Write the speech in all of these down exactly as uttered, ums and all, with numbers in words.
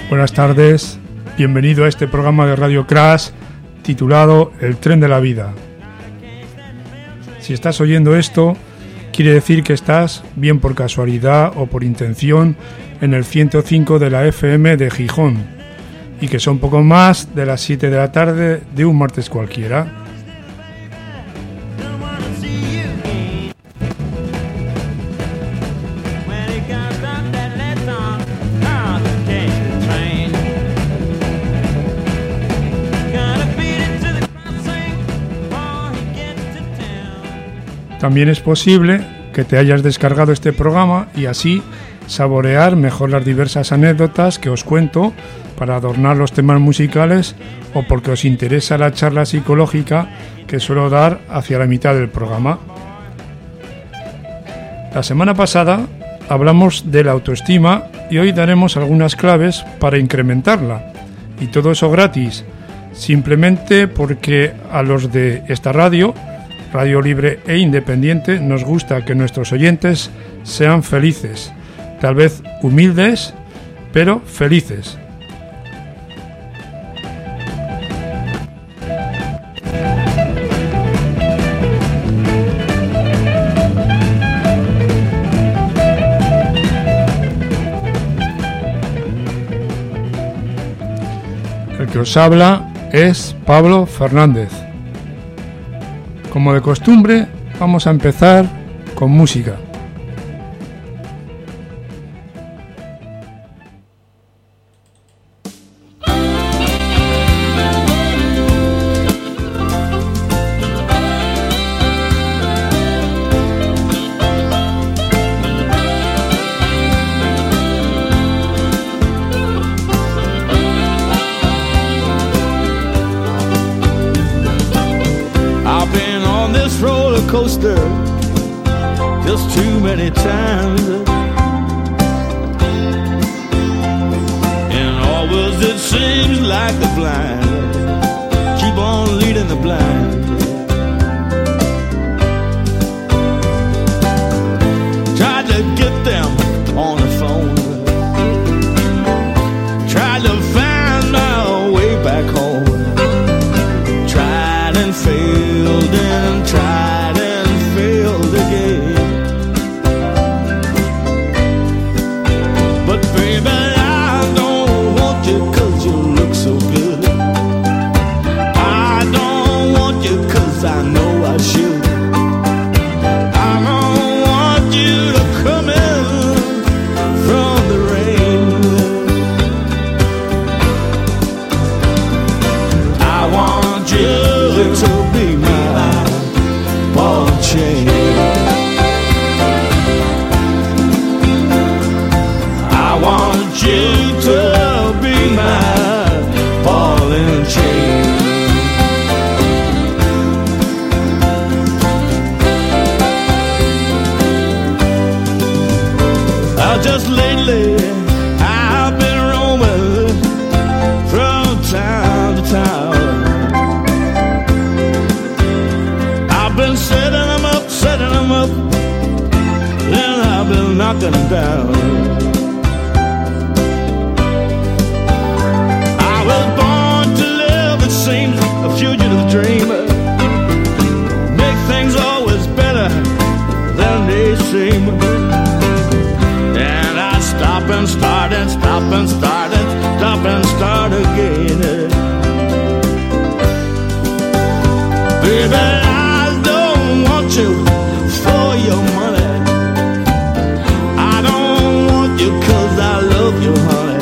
Buenas tardes, bienvenido a este programa de Radio Crash titulado El tren de la vida. Si estás oyendo esto, quiere decir que estás, bien por casualidad o por intención, en el ciento cinco de la F M de Gijón y que son poco más de las siete de la tarde de un martes cualquiera. También es posible que te hayas descargado este programa y así saborear mejor las diversas anécdotas que os cuento para adornar los temas musicales o porque os interesa la charla psicológica que suelo dar hacia la mitad del programa. La semana pasada hablamos de la autoestima y hoy daremos algunas claves para incrementarla. Y todo eso gratis, simplemente porque a los de esta radio, Radio Libre e Independiente, nos gusta que nuestros oyentes sean felices, tal vez humildes, pero felices. El que os habla es Pablo Fernández. Como de costumbre, vamos a empezar con música. Coaster just too many times, and always it seems like the blind keep on leading the blind. Tried to get them on the phone, tried to find my way back home, tried and failed and tried again. But baby, I don't want you 'cause you look so good. I don't want you 'cause I know I should. I don't want you to come in from the rain. I want you to be my ball chain. I want you to be my ball and chain. Uh, just lately I've been roaming from town to town. I've been setting them up, setting them up, then I've been knocking them down. I was born to live, it seems, a fugitive dreamer. Make things always better than they seem. And I stop and start and stop and start and stop and start again. Baby, I don't want you for your money. I don't want you 'cause I love you, honey.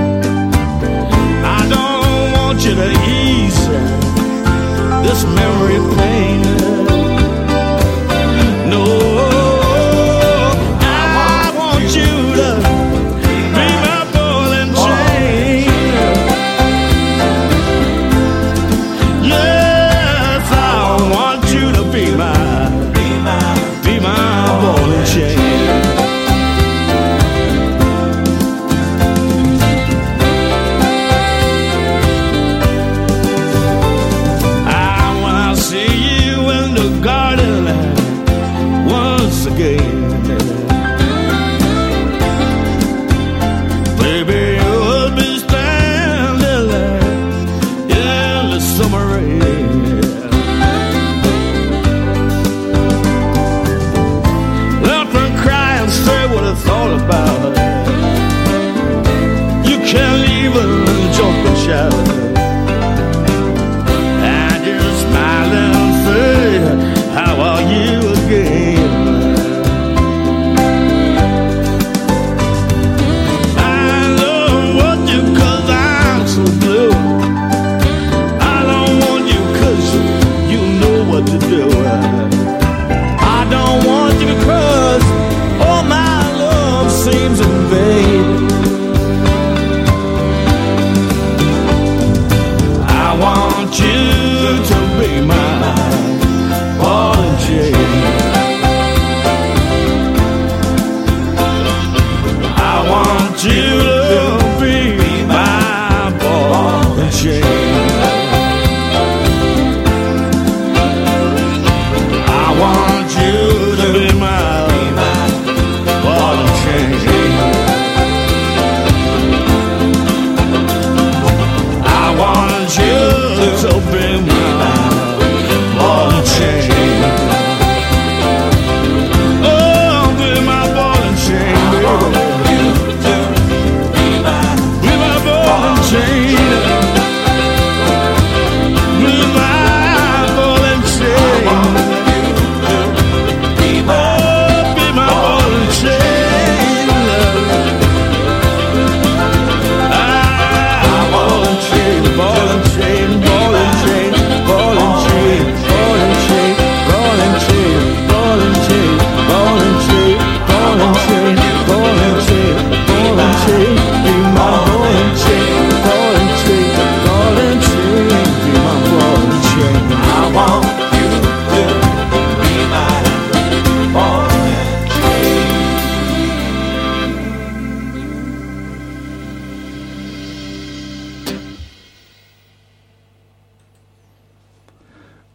I don't want you to ease this memory pain. No, I want you to be my ball and chain. Yes, I want you to be my, be my, be my ball and chain.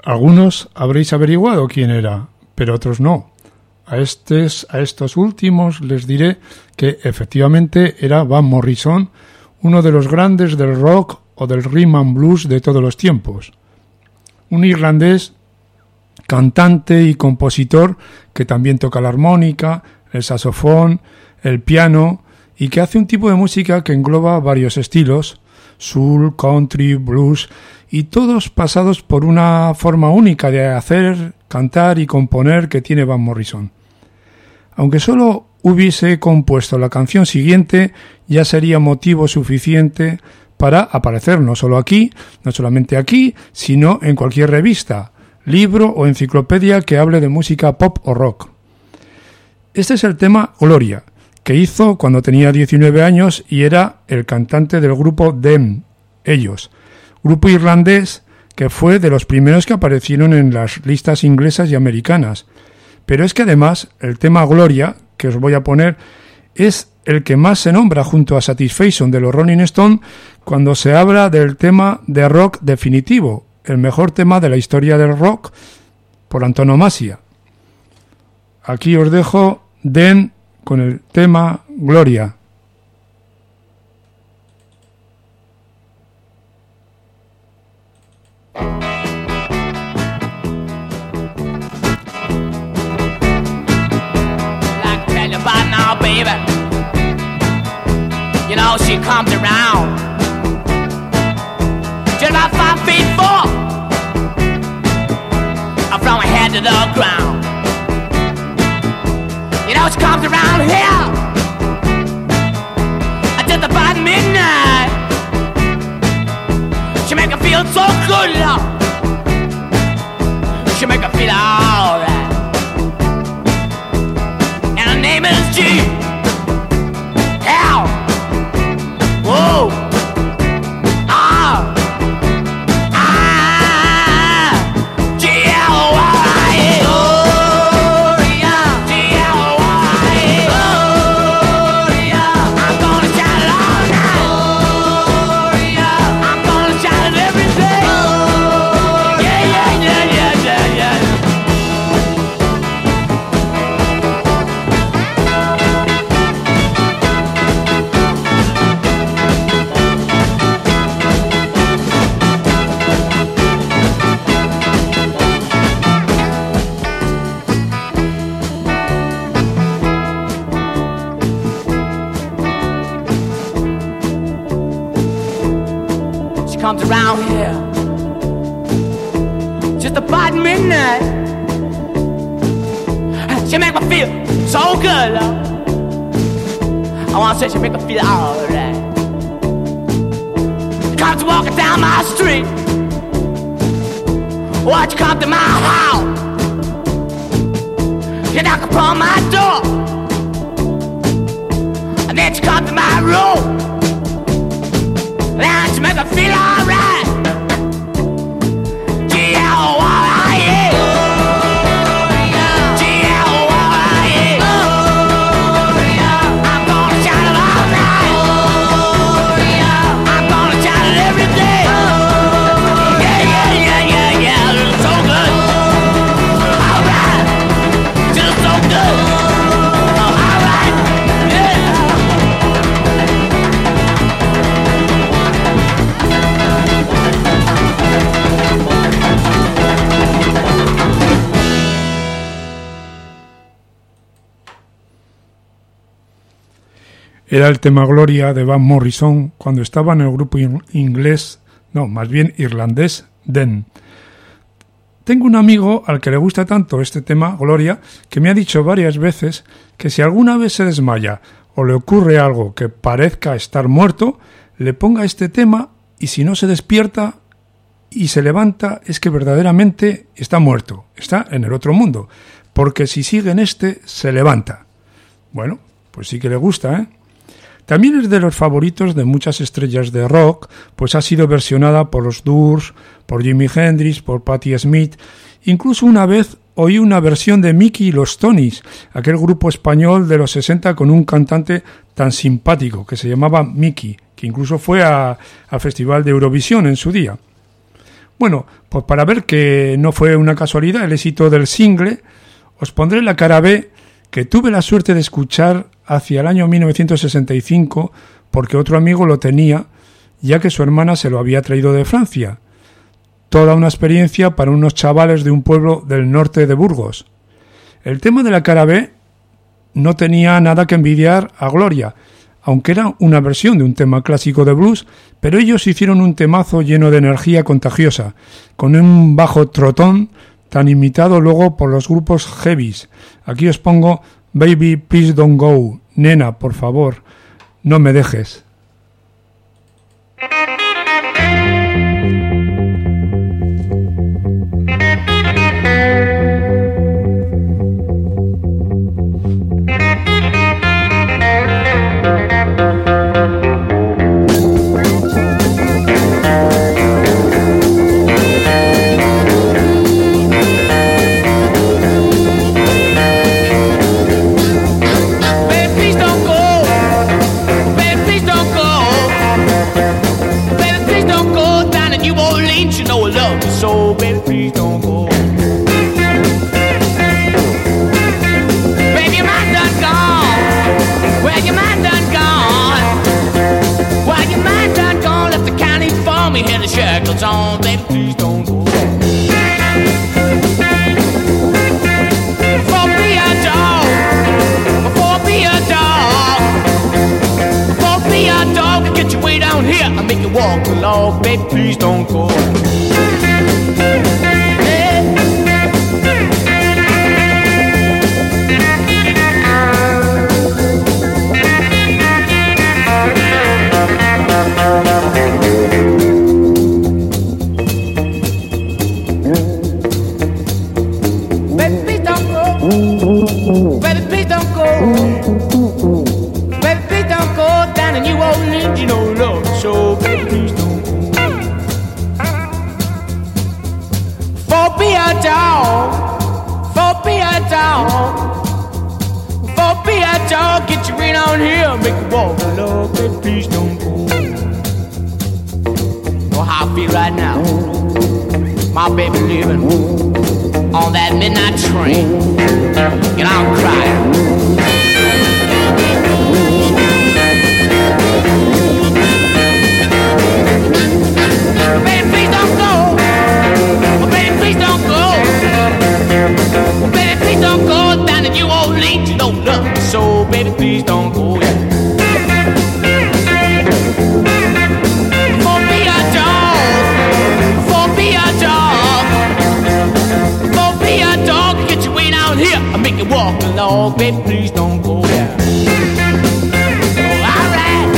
Algunos habréis averiguado quién era, pero otros no. A, estes, a estos últimos les diré que efectivamente era Van Morrison, uno de los grandes del rock o del rhythm and blues de todos los tiempos. Un irlandés, cantante y compositor que también toca la armónica, el saxofón, el piano y que hace un tipo de música que engloba varios estilos, soul, country, blues y todos pasados por una forma única de hacer, cantar y componer que tiene Van Morrison. Aunque solo hubiese compuesto la canción siguiente, ya sería motivo suficiente para aparecer no solo aquí, no solamente aquí, sino en cualquier revista, libro o enciclopedia que hable de música pop o rock. Este es el tema Gloria, que hizo cuando tenía diecinueve años y era el cantante del grupo Them, ellos, grupo irlandés que fue de los primeros que aparecieron en las listas inglesas y americanas. Pero es que además el tema Gloria, que os voy a poner, es el que más se nombra junto a Satisfaction de los Rolling Stones cuando se habla del tema de rock definitivo, el mejor tema de la historia del rock por antonomasia. Aquí os dejo Den con el tema Gloria. Baby, you know she comes around just about five feet four from her head to the ground. You know she comes around here just about midnight. She make her feel so good, Lord. She make her feel alright. And her name is G. L. Whoa. Ah. Ah. G L Y A. Gloria. G L Y A. Gloria. I'm gonna shout it all night. Gloria. I'm gonna shout it every day. Yeah, yeah, yeah, yeah, yeah, yeah. She comes around here just about midnight. She make me feel so good, love. I wanna say she make me feel alright. Comes walking down my street. Watch you come to my house. You knock upon my door. And then she come to my room. And she make me feel alright. G L Y A. G L Y A. I'm gonna shout it all night. I'm gonna shout it every day. Yeah, yeah, yeah, yeah, yeah. It's so good. Alright. Just so good. Alright. Yeah. Era el tema Gloria de Van Morrison cuando estaba en el grupo in- inglés, no, más bien irlandés, Den. Tengo un amigo al que le gusta tanto este tema, Gloria, que me ha dicho varias veces que si alguna vez se desmaya o le ocurre algo que parezca estar muerto, le ponga este tema y si no se despierta y se levanta es que verdaderamente está muerto, está en el otro mundo, porque si sigue en este, se levanta. Bueno, pues sí que le gusta, ¿eh? También es de los favoritos de muchas estrellas de rock, pues ha sido versionada por los Doors, por Jimi Hendrix, por Patti Smith. Incluso una vez oí una versión de Mickey y los Tonys, aquel grupo español de los sesenta con un cantante tan simpático que se llamaba Mickey, que incluso fue a, al Festival de Eurovisión en su día. Bueno, pues para ver que no fue una casualidad el éxito del single, os pondré la cara B, que tuve la suerte de escuchar hacia el año mil novecientos sesenta y cinco, porque otro amigo lo tenía, ya que su hermana se lo había traído de Francia. Toda una experiencia para unos chavales de un pueblo del norte de Burgos. El tema de la cara B no tenía nada que envidiar a Gloria, aunque era una versión de un tema clásico de blues, pero ellos hicieron un temazo lleno de energía contagiosa, con un bajo trotón tan imitado luego por los grupos heavies. Aquí os pongo Baby Please Don't Go, nena, por favor, no me dejes. So, baby, please don't go. Baby, your mind done gone. Well, your mind done gone. Well, your mind done gone. Left the county for me, had the shackles on. Baby, please don't go. For be a dog. For be a dog. For be a dog. I get you way down here. I make you walk along. Baby, please don't go. Get you right on here, make you walk along, baby, please don't go. Know how I feel right now. My baby living on that midnight train. Get out crying. Baby, please don't go. Oh, baby, please don't go. Oh, baby, please don't go down to you old late, you don't love me so. Baby, please don't go. Yeah. For be a dog, for be a dog, for be a dog, get you way down here, I make you walk along. Baby, please don't go. Yeah. Oh, all right.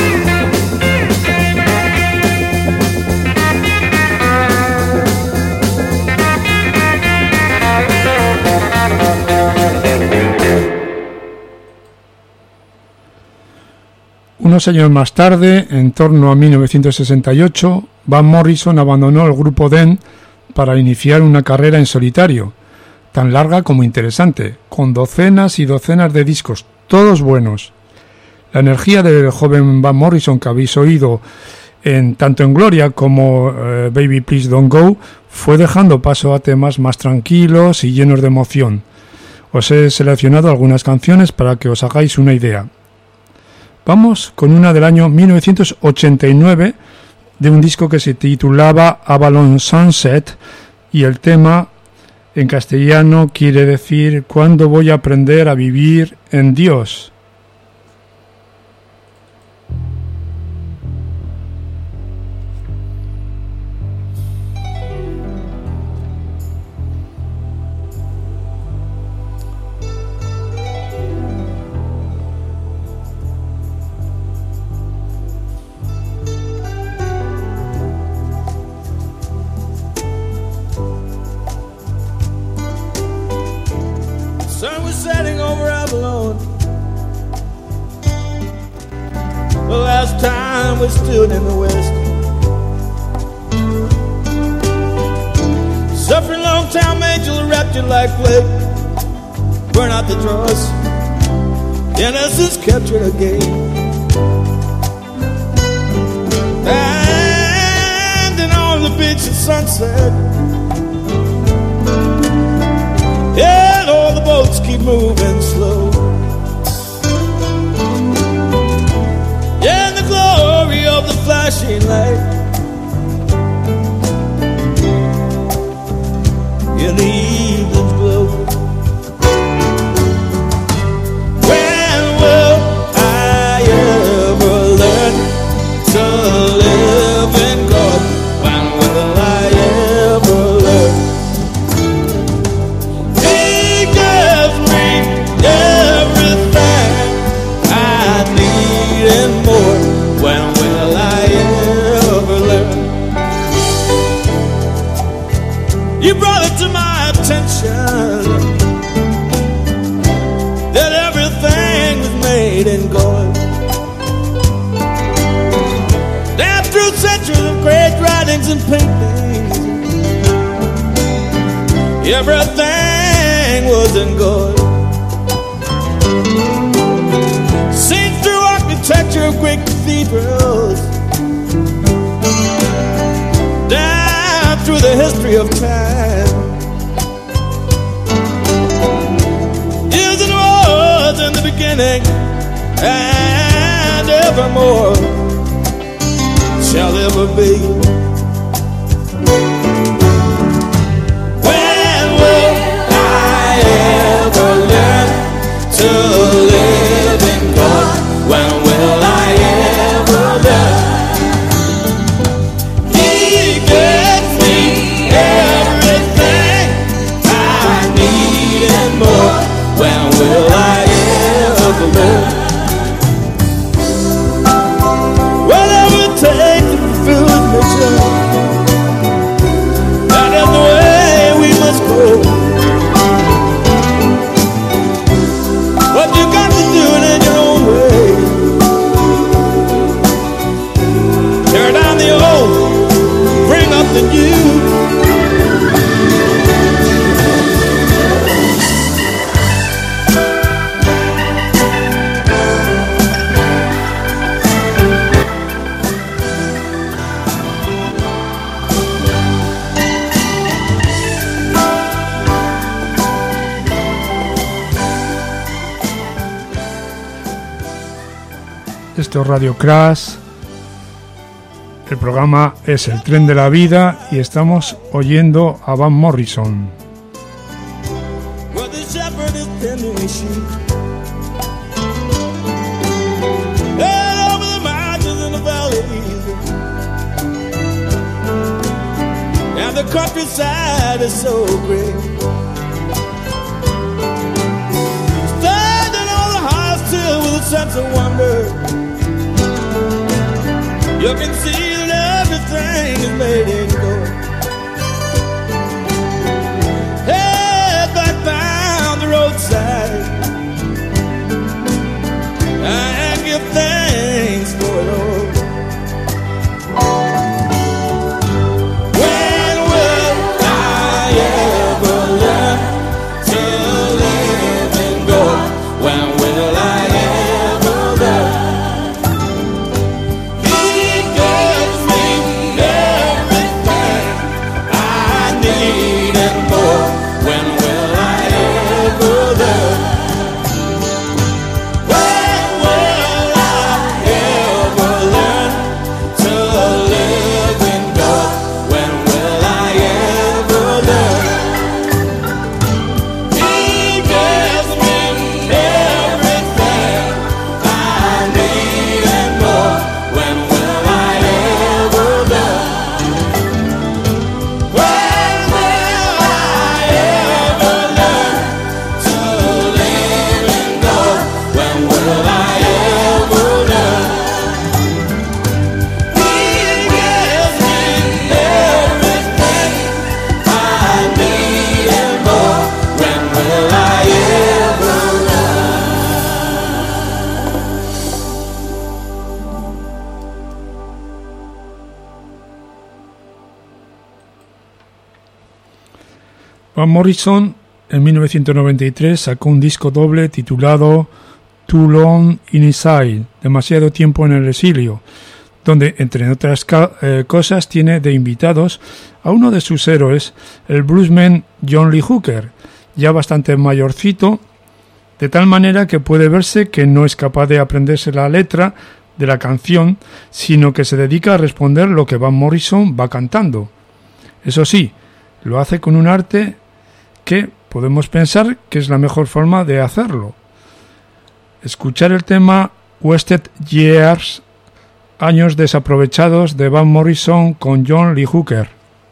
Unos años más tarde, en torno a mil novecientos sesenta y ocho, Van Morrison abandonó el grupo Them para iniciar una carrera en solitario, tan larga como interesante, con docenas y docenas de discos, todos buenos. La energía del joven Van Morrison que habéis oído en, tanto en Gloria como eh, Baby Please Don't Go fue dejando paso a temas más tranquilos y llenos de emoción. Os he seleccionado algunas canciones para que os hagáis una idea. Vamos con una del año mil novecientos ochenta y nueve, de un disco que se titulaba Avalon Sunset, y el tema en castellano quiere decir ¿Cuándo voy a aprender a vivir en Dios? The last time we stood in the west, suffering long time angel wrapped you like flake, burn out the dross, innocence captured again. And in all the beach at sunset. And all the boats keep moving slow. And the glory of the flashing light in the evening's glow. When will I ever learn to live in God? When will I ever learn? He gives me everything I need and more. When will I ever learn? You brought it to my attention that everything was made in God. Down through centuries of great writings and paintings, everything was in God. Seen through architecture of great cathedrals, down through the history of time, is and was in the beginning, and evermore shall ever be. When will I ever learn to live in God? When will I ever learn? He gives me everything I need and more. When will I ever learn? Whatever it takes to fulfill His mission, that is the way we must go. But you got to do it in your own way. Tear down the old, bring up the new. Esto es Radio Crash. El programa es El Tren de la Vida y estamos oyendo a Van Morrison. Well, the shepherd is tending his sheep, and over the mountains and the valleys, and the countryside is so great. Standing on the highest hill with a sense of wonder, you can see that everything is made in God. Head back down the roadside and give thanks for it all. When will I ever learn to live in God? When will I ever learn? Van Morrison en mil novecientos noventa y tres sacó un disco doble titulado Too Long in Exile, demasiado tiempo en el exilio, donde, entre otras ca- eh, cosas, tiene de invitados a uno de sus héroes, el bluesman John Lee Hooker, ya bastante mayorcito, de tal manera que puede verse que no es capaz de aprenderse la letra de la canción, sino que se dedica a responder lo que Van Morrison va cantando. Eso sí, lo hace con un arte que podemos pensar que es la mejor forma de hacerlo. Escuchar el tema Wasted Years, años desaprovechados, de Van Morrison con John Lee Hooker.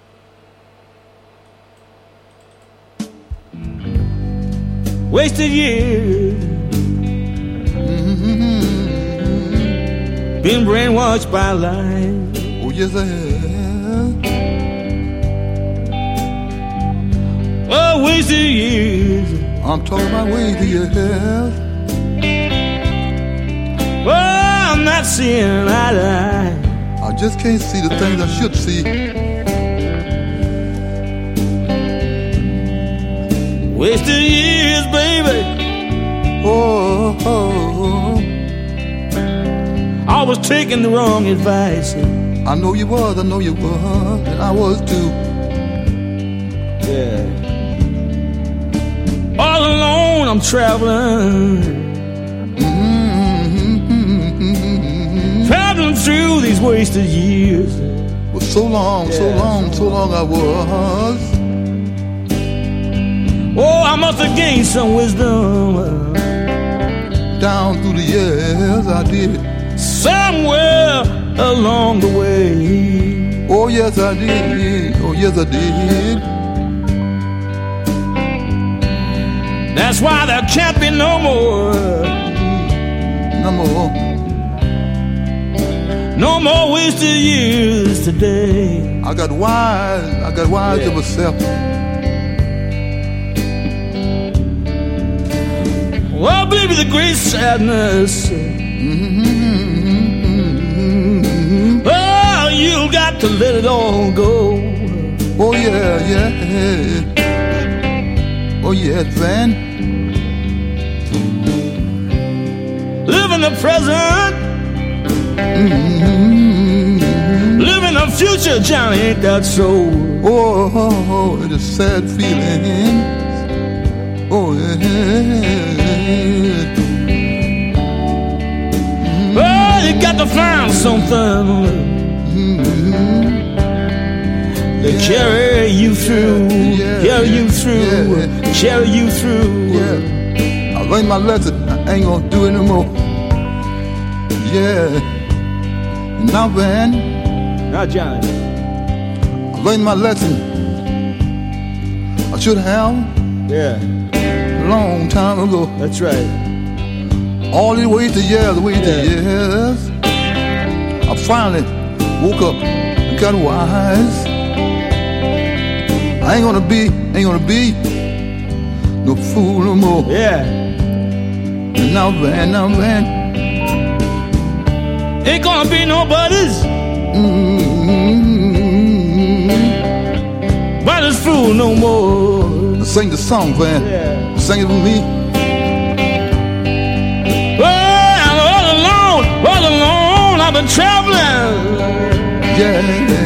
Wasted years, been brainwashed by lies. Oh, yes, I have. Oh, wasted years. I'm talking about wasted years. Oh, I'm not seeing eye to eye. I just can't see the things I should see. Wasted years, baby. Oh, oh, oh. I was taking the wrong advice. I know you was, I know you was, and I was too. Yeah. All alone I'm traveling, Mm-hmm. traveling through these wasted years. Well, so long, so Yeah, long, so long I was. Oh, I must have gained some wisdom Down through the years I did. somewhere along the way. Oh, yes, I did. Oh, yes, I did. That's why there can't be no more, No more. no more wasted years today. I got wise, I got wise Yeah. to myself. Well, baby, the great sadness. Mm-hmm. Oh, you got to let it all go. Oh, yeah, yeah. Oh, yes, man. Live in the present, Mm-hmm. live in the future, Johnny, ain't that so? Oh, oh, oh, it is sad feeling. Oh, yeah. Well, you got to find something Mm-hmm. to carry you through, Yeah, carry you yeah, through, yeah. carry you through. Yeah. I learned my lesson. I ain't gonna do it no more. Yeah. Now then, Now, Johnny, I learned my lesson. I should have yeah, a long time ago. that's right. All these wasted years, wasted Yeah. years. I finally woke up and got wise. I ain't gonna be, ain't gonna be no fool no more. Yeah, And now then, now then, ain't gonna be nobody's mm-hmm. but this fool no more. Sing the song, man. Yeah. Sing it with me. Well, all alone, all alone, I've been traveling, Yeah.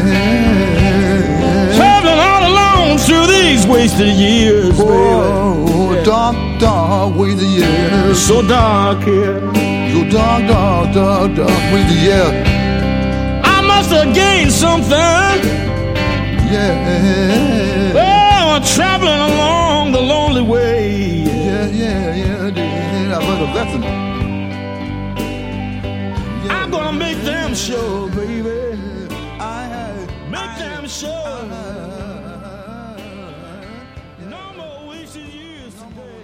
traveling all alone through these wasted years, baby. Oh, Yeah. dark, dark, way the years. So dark here. So dark, dark, dark, dark, way the years. I must have gained something. Yeah. Oh, I'm traveling along the lonely way. Yeah, yeah, yeah, I did. I learned a lesson. I'm gonna make them show, baby. I had. Make them show. No more wasted years today.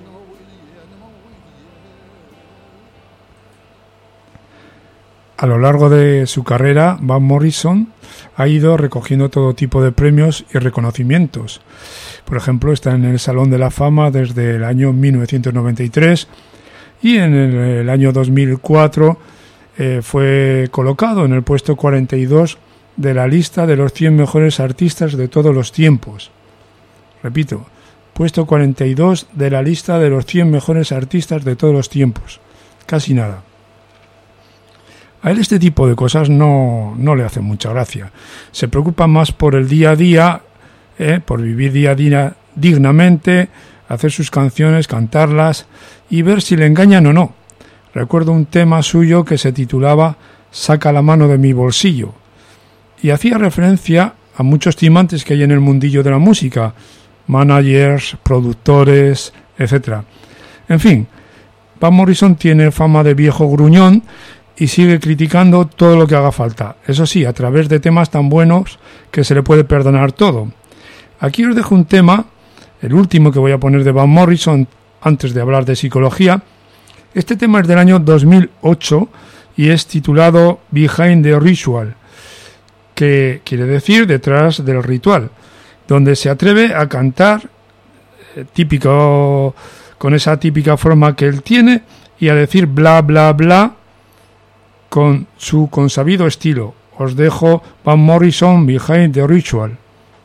A lo largo de su carrera, Van Morrison ha ido recogiendo todo tipo de premios y reconocimientos. Por ejemplo, está en el Salón de la Fama desde el año mil novecientos noventa y tres y en el, el año dos mil cuatro eh, fue colocado en el puesto cuarenta y dos de la lista de los cien mejores artistas de todos los tiempos. Repito, puesto cuarenta y dos de la lista de los cien mejores artistas de todos los tiempos. Casi nada. A él este tipo de cosas no, no le hace mucha gracia. Se preocupa más por el día a día, eh, por vivir día a día dignamente, hacer sus canciones, cantarlas y ver si le engañan o no. Recuerdo un tema suyo que se titulaba Saca la mano de mi bolsillo y hacía referencia a muchos timantes que hay en el mundillo de la música, managers, productores, etcétera. En fin, Van Morrison tiene fama de viejo gruñón y sigue criticando todo lo que haga falta. Eso sí, a través de temas tan buenos que se le puede perdonar todo. Aquí os dejo un tema, el último que voy a poner de Van Morrison antes de hablar de psicología. Este tema es del año dos mil ocho y es titulado Behind the Ritual, que quiere decir detrás del ritual, donde se atreve a cantar eh, típico, con esa típica forma que él tiene y a decir bla bla bla con su consabido estilo. Os dejo Van Morrison Behind the Ritual.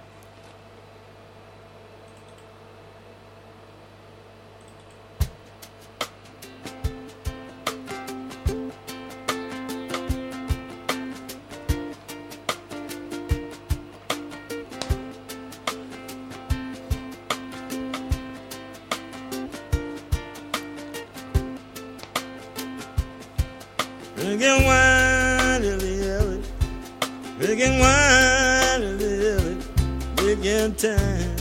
Drinking wine, illy illy. Drinking wine, illy illy. Drinking time.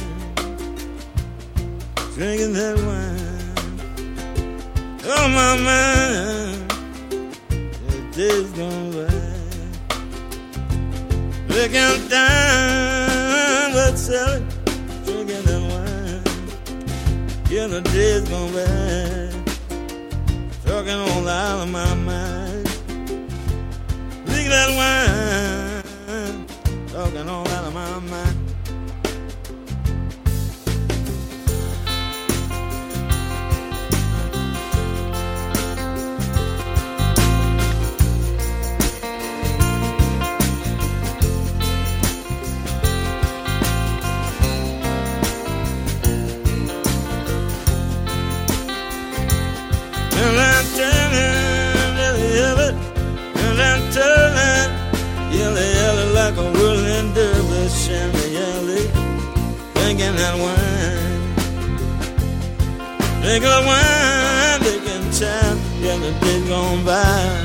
Drinking that wine. Oh, my mind. The days gone by. Drinking time, but silly. Drinking that wine. Yeah, the days gone by. Talking all out of my mind. Drink that wine, talking all out of my mind. And I'm turning, really, really, and I'm turning. Yelly, yelly, like a whirling derby, shally, yelly, drinking that wine. Drinking that wine, drinking time, yeah, the days gone by.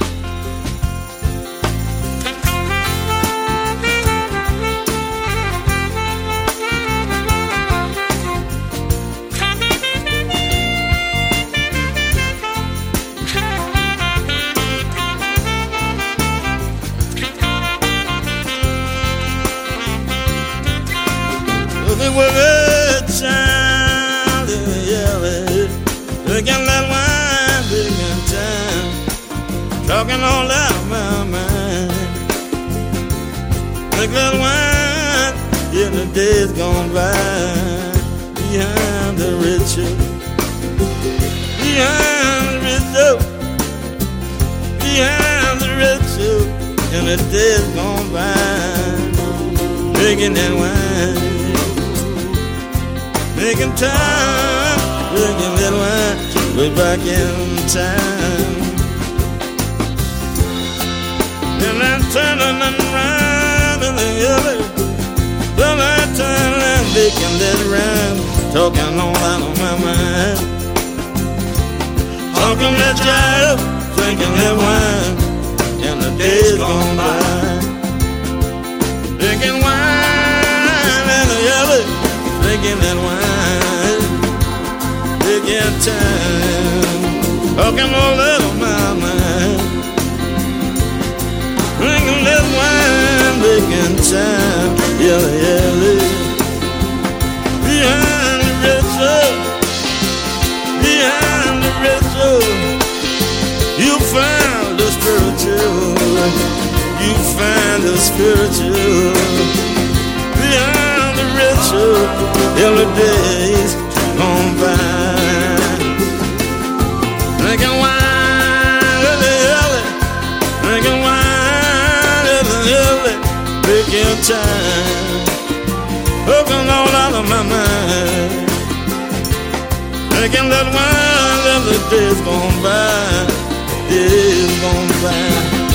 With a child, yeah, drinking that wine, drinking time, talking all out of my mind. Drink that wine, yeah, the days gone by. Behind the ritual, behind the ritual, behind the ritual, and the days gone by. Drinking that wine. Making time, drinking that wine, way back in time. Then I'm turning and round in the other. Then I turn and making that round, talking all out of my mind. Talking that jive, drinking that wine, and the days gone by. Drinking wine and the other. Drinking that wine, drinking time, talking all out of my mind. Drinking that wine, drinking time, yelly, yelly. Behind the ritual, behind the ritual, you find the spiritual, you find the spiritual. Behind the ritual, till the days gone by. Drinking wine, early, early, drinking wine, early, early, drinking time, looking all out of my mind. Drinking that wine, till the days gone by, days gone by.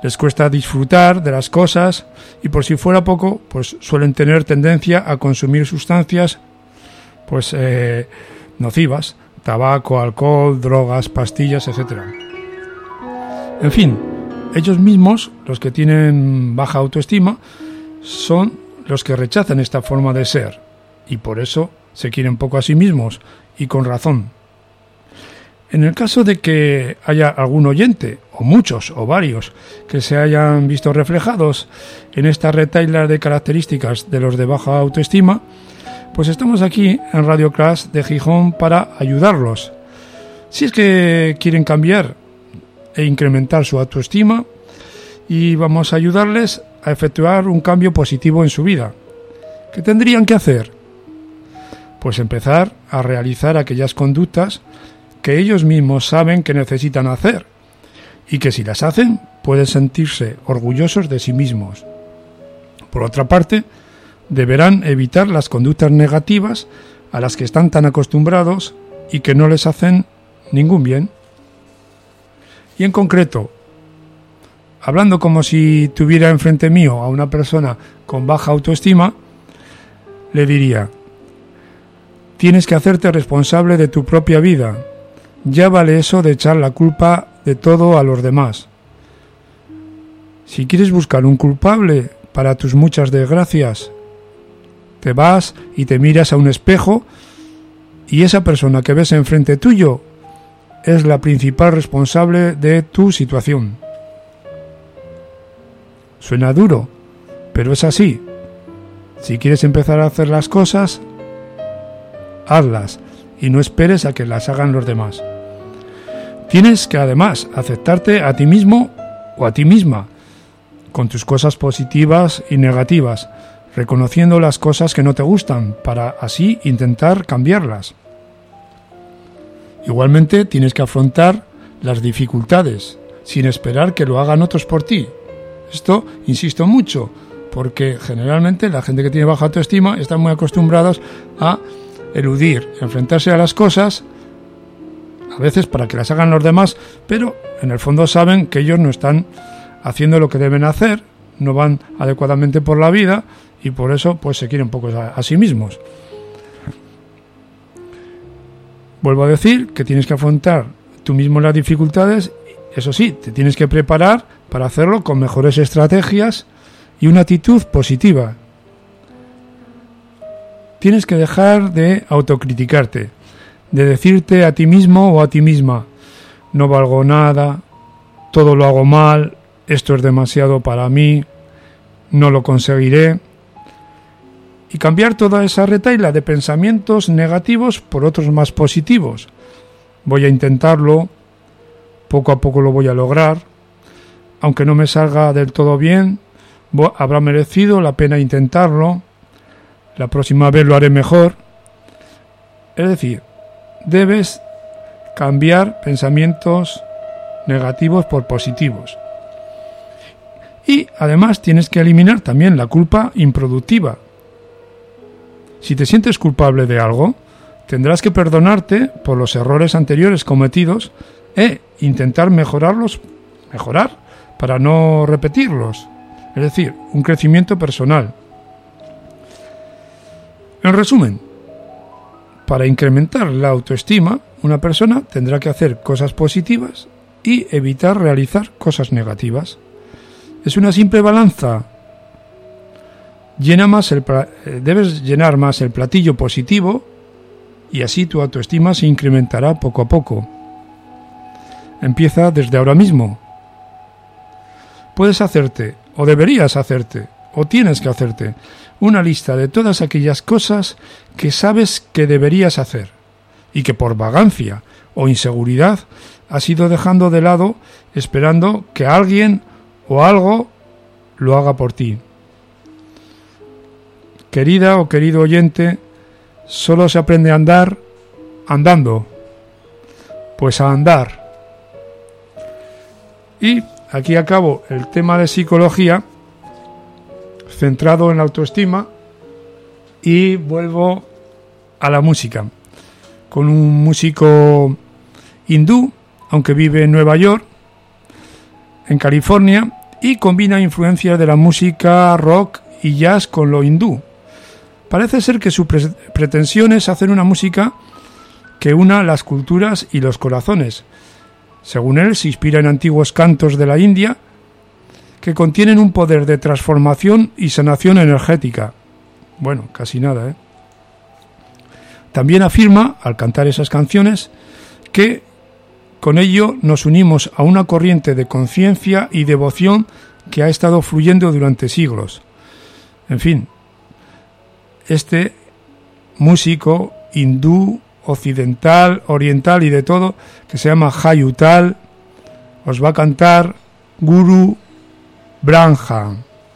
Les cuesta disfrutar de las cosas y, por si fuera poco, pues suelen tener tendencia a consumir sustancias pues eh, nocivas, tabaco, alcohol, drogas, pastillas, etcétera. En fin, ellos mismos, los que tienen baja autoestima, son los que rechazan esta forma de ser y por eso se quieren poco a sí mismos y con razón. En el caso de que haya algún oyente, o muchos, o varios, que se hayan visto reflejados en esta retahíla de características de los de baja autoestima, pues estamos aquí en Radio Crash de Gijón para ayudarlos. Si es que quieren cambiar e incrementar su autoestima, y vamos a ayudarles a efectuar un cambio positivo en su vida. ¿Qué tendrían que hacer? Pues empezar a realizar aquellas conductas que ellos mismos saben que necesitan hacer y que si las hacen pueden sentirse orgullosos de sí mismos. Por otra parte, deberán evitar las conductas negativas a las que están tan acostumbrados y que no les hacen ningún bien. Y en concreto, hablando como si tuviera enfrente mío a una persona con baja autoestima, le diría: tienes que hacerte responsable de tu propia vida. Ya vale eso de echar la culpa de todo a los demás. Si quieres buscar un culpable para tus muchas desgracias, te vas y te miras a un espejo y esa persona que ves enfrente tuyo es la principal responsable de tu situación. Suena duro, pero es así. Si quieres empezar a hacer las cosas, hazlas y no esperes a que las hagan los demás. Tienes que además aceptarte a ti mismo o a ti misma, con tus cosas positivas y negativas, reconociendo las cosas que no te gustan, para así intentar cambiarlas. Igualmente tienes que afrontar las dificultades, sin esperar que lo hagan otros por ti. Esto insisto mucho, porque generalmente la gente que tiene baja autoestima está muy acostumbrados a eludir, enfrentarse a las cosas, a veces para que las hagan los demás, pero en el fondo saben que ellos no están haciendo lo que deben hacer, no van adecuadamente por la vida y por eso pues se quieren poco a, a sí mismos. Vuelvo a decir que tienes que afrontar tú mismo las dificultades, eso sí, te tienes que preparar para hacerlo con mejores estrategias y una actitud positiva. Tienes que dejar de autocriticarte, de decirte a ti mismo o a ti misma: no valgo nada, todo lo hago mal, esto es demasiado para mí, no lo conseguiré. Y cambiar toda esa retahíla de pensamientos negativos por otros más positivos. Voy a intentarlo, poco a poco lo voy a lograr, aunque no me salga del todo bien, habrá merecido la pena intentarlo, la próxima vez lo haré mejor. Es decir, debes cambiar pensamientos negativos por positivos. Y además tienes que eliminar también la culpa improductiva. Si te sientes culpable de algo, tendrás que perdonarte por los errores anteriores cometidos e intentar mejorarlos, mejorar para no repetirlos. Es decir, un crecimiento personal. En resumen, para incrementar la autoestima, una persona tendrá que hacer cosas positivas y evitar realizar cosas negativas. Es una simple balanza. Llena más el, debes llenar más el platillo positivo y así tu autoestima se incrementará poco a poco. Empieza desde ahora mismo. Puedes hacerte, o deberías hacerte, o tienes que hacerte, una lista de todas aquellas cosas que sabes que deberías hacer y que por vagancia o inseguridad has ido dejando de lado esperando que alguien o algo lo haga por ti. Querida o querido oyente, solo se aprende a andar andando. Pues a andar. Y aquí acabo el tema de psicología centrado en la autoestima y vuelvo a la música con un músico hindú, aunque vive en Nueva York, en California, y combina influencias de la música rock y jazz con lo hindú. Parece ser que su pre- pretensión es hacer una música que una las culturas y los corazones. Según él, se inspira en antiguos cantos de la India que contienen un poder de transformación y sanación energética. Bueno, casi nada, ¿eh? También afirma, al cantar esas canciones, que con ello nos unimos a una corriente de conciencia y devoción que ha estado fluyendo durante siglos. En fin, este músico hindú, occidental, oriental y de todo, que se llama Jayutal, os va a cantar Guru Brahma.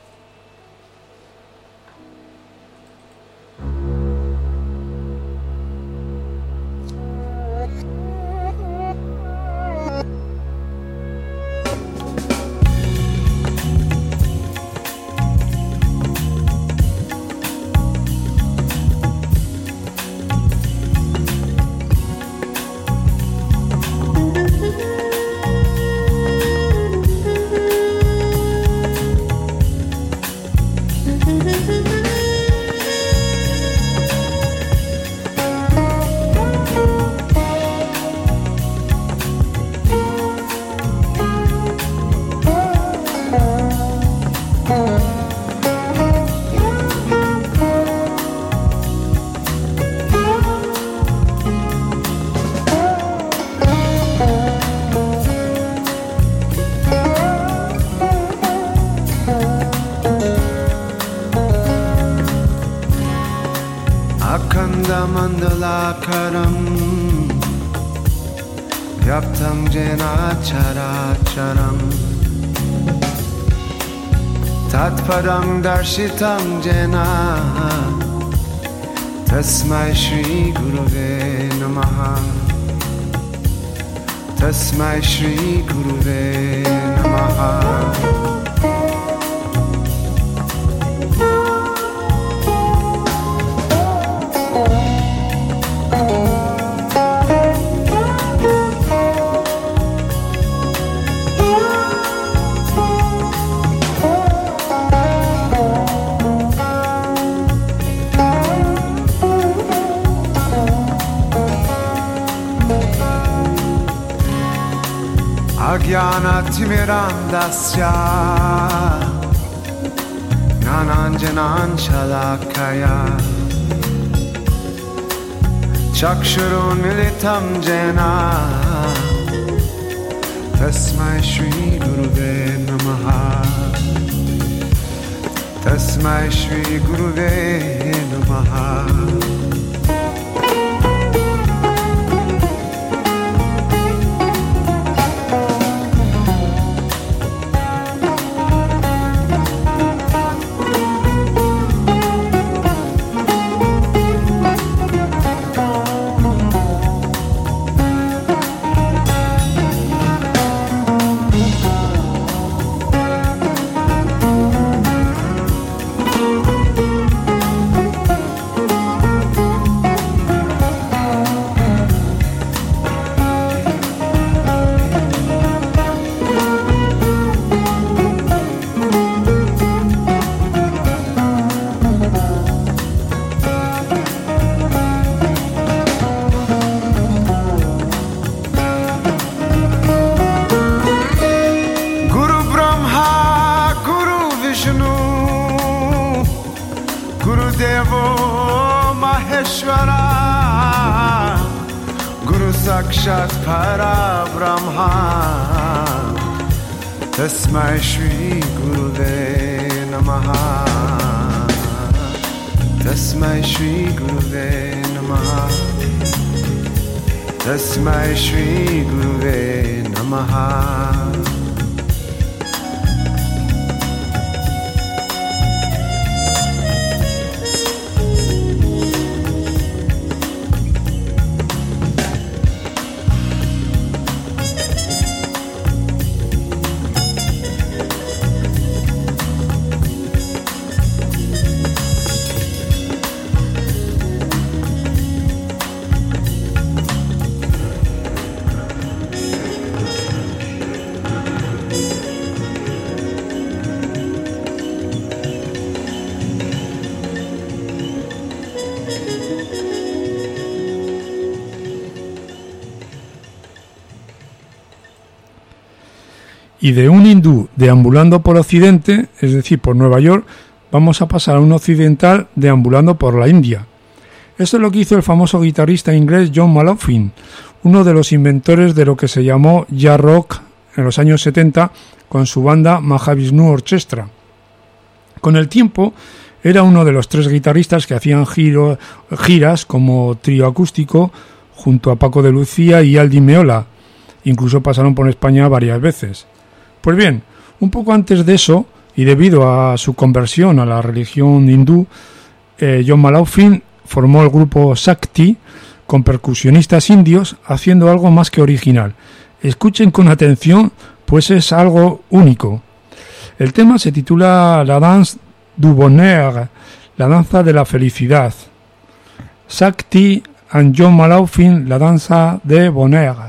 Mandalakaram Vyaptam Jena Characharam Tatparam Darshitam Jena Tasmai Shri Guruve Namaha Tasmai Shri Guruve Namaha Jnanatimirandasya Jnananjanan Shalakaya Chakshurun Militam Jena Tasmai Shri Guruve Namaha Tasmai Shri Guruve Namaha Sakshat Para Brahma Tasmai Shri Guruve Namaha Tasmai Shri Guruve Namaha Tasmai Shri Guruve Namaha Y de un hindú deambulando por Occidente, es decir, por Nueva York, vamos a pasar a un occidental deambulando por la India. Esto es lo que hizo el famoso guitarrista inglés John Malofin, uno de los inventores de lo que se llamó jazz rock en los años setenta con su banda Mahavishnu Orchestra. Con el tiempo era uno de los tres guitarristas que hacían giro, giras como trío acústico junto a Paco de Lucía y Aldi Meola. Incluso pasaron por España varias veces. Pues bien, un poco antes de eso, y debido a su conversión a la religión hindú, eh, John Malofin formó el grupo Shakti con percusionistas indios haciendo algo más que original. Escuchen con atención, pues es algo único. El tema se titula La Danse du Bonheur, la danza de la felicidad. Shakti and John Malofin, la danza de Bonheur.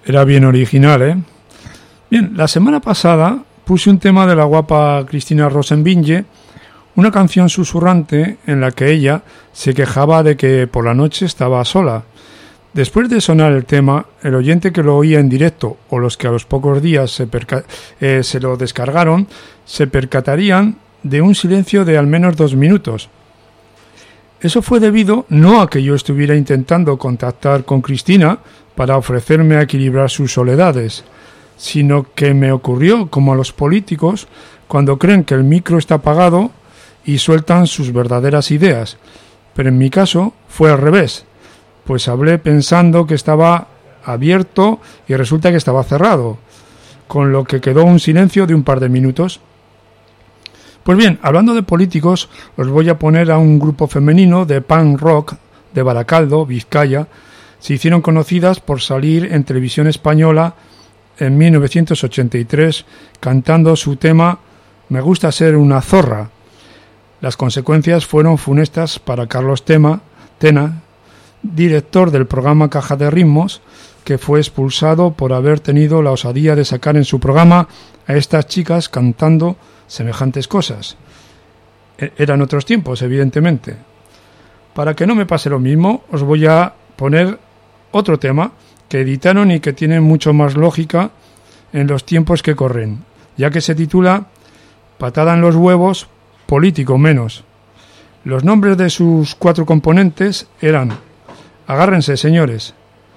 Era bien original, ¿eh? Bien, la semana pasada puse un tema de la guapa Cristina Rosenvinge, una canción susurrante en la que ella se quejaba de que por la noche estaba sola. Después de sonar el tema, el oyente que lo oía en directo o los que a los pocos días se, perca- eh, se lo descargaron, se percatarían de un silencio de al menos dos minutos. Eso fue debido no a que yo estuviera intentando contactar con Cristina para ofrecerme a equilibrar sus soledades, sino que me ocurrió como a los políticos cuando creen que el micro está apagado y sueltan sus verdaderas ideas. Pero en mi caso fue al revés, pues hablé pensando que estaba abierto y resulta que estaba cerrado, con lo que quedó un silencio de un par de minutos. Pues bien, hablando de políticos, os voy a poner a un grupo femenino de punk rock de Baracaldo, Vizcaya. Se hicieron conocidas por salir en televisión española en mil novecientos ochenta y tres cantando su tema Me gusta ser una zorra. Las consecuencias fueron funestas para Carlos Tema, Tena, director del programa Caja de Ritmos, que fue expulsado por haber tenido la osadía de sacar en su programa a estas chicas cantando semejantes cosas. E- eran otros tiempos, evidentemente. Para que no me pase lo mismo, os voy a poner otro tema que editaron y que tiene mucho más lógica en los tiempos que corren, ya que se titula Patada en los huevos, político menos. Los nombres de sus cuatro componentes eran, agárrense señores,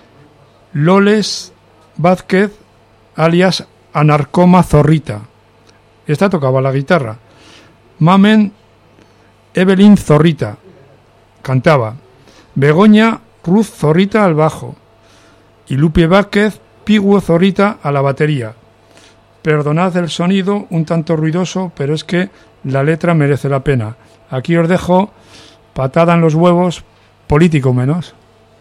Loles Vázquez, alias Anarcoma Zorrita. Esta tocaba la guitarra. Mamen Evelyn Zorrita cantaba. Begoña Ruth Zorrita al bajo. Y Lupe Vázquez Pigüe Zorrita a la batería. Perdonad el sonido un tanto ruidoso, pero es que la letra merece la pena. Aquí os dejo Patada en los huevos, político menos.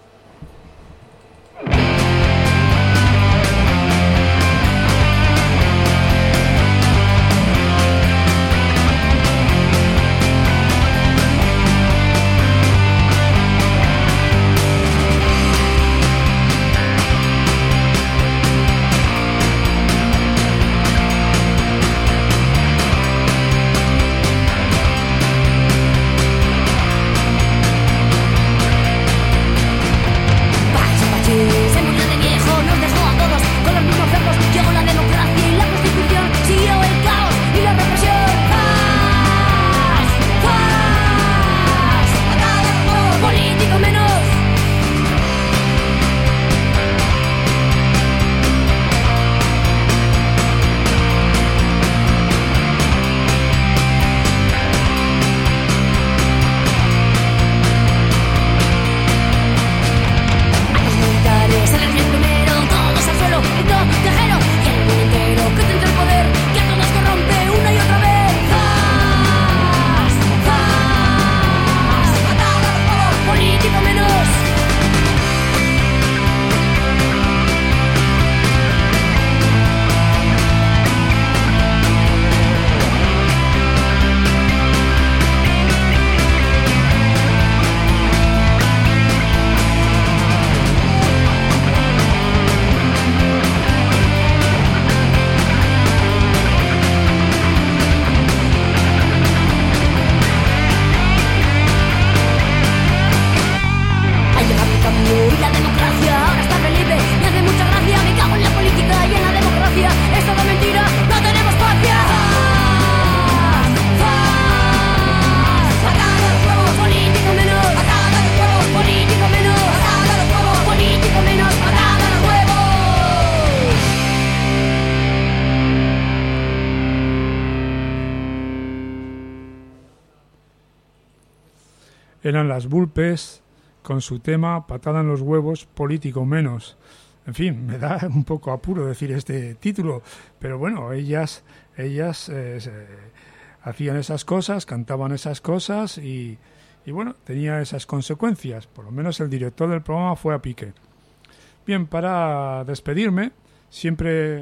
Eran las Vulpes con su tema Patada en los huevos, político menos. En fin, me da un poco apuro decir este título, pero bueno, ellas ellas eh, se, hacían esas cosas, cantaban esas cosas y, y bueno, tenía esas consecuencias. Por lo menos el director del programa fue a pique. Bien, para despedirme, siempre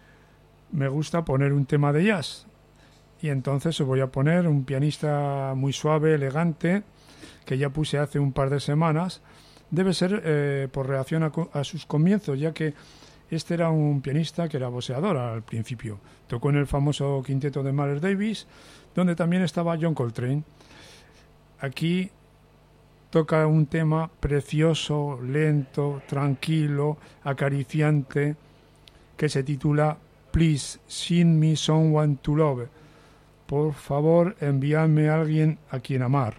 me gusta poner un tema de jazz. Y entonces os voy a poner un pianista muy suave, elegante, que ya puse hace un par de semanas. Debe ser eh, por reacción a, a sus comienzos, ya que Este era un pianista que era voceador al principio. Tocó en el famoso quinteto de Miles Davis, donde también estaba John Coltrane. Aquí toca un tema precioso, lento, tranquilo, acariciante, que se titula Please Send Me Someone to Love. Por favor, envíame a alguien a quien amar.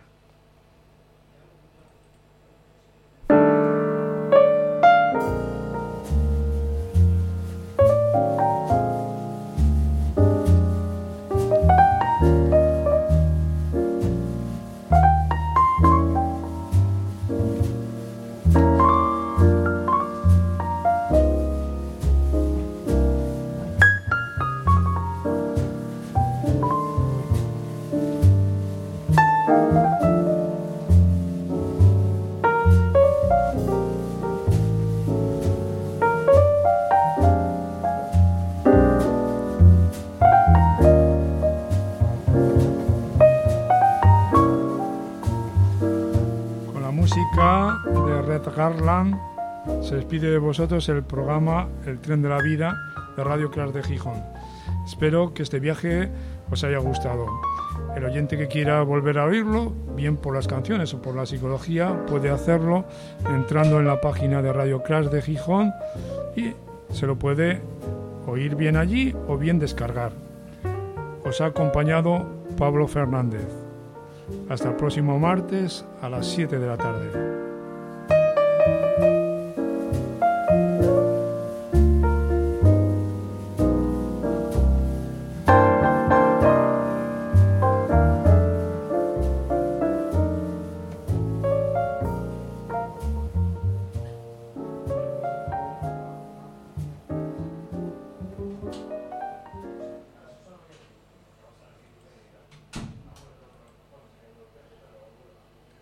Garland se despide de vosotros el programa El Tren de la Vida de Radio Clash de Gijón. Espero que este viaje os haya gustado. El oyente que quiera volver a oírlo, bien por las canciones o por la psicología, puede hacerlo entrando en la página de Radio Clash de Gijón y se lo puede oír bien allí o bien descargar. Os ha acompañado Pablo Fernández. Hasta el próximo martes a las siete de la tarde.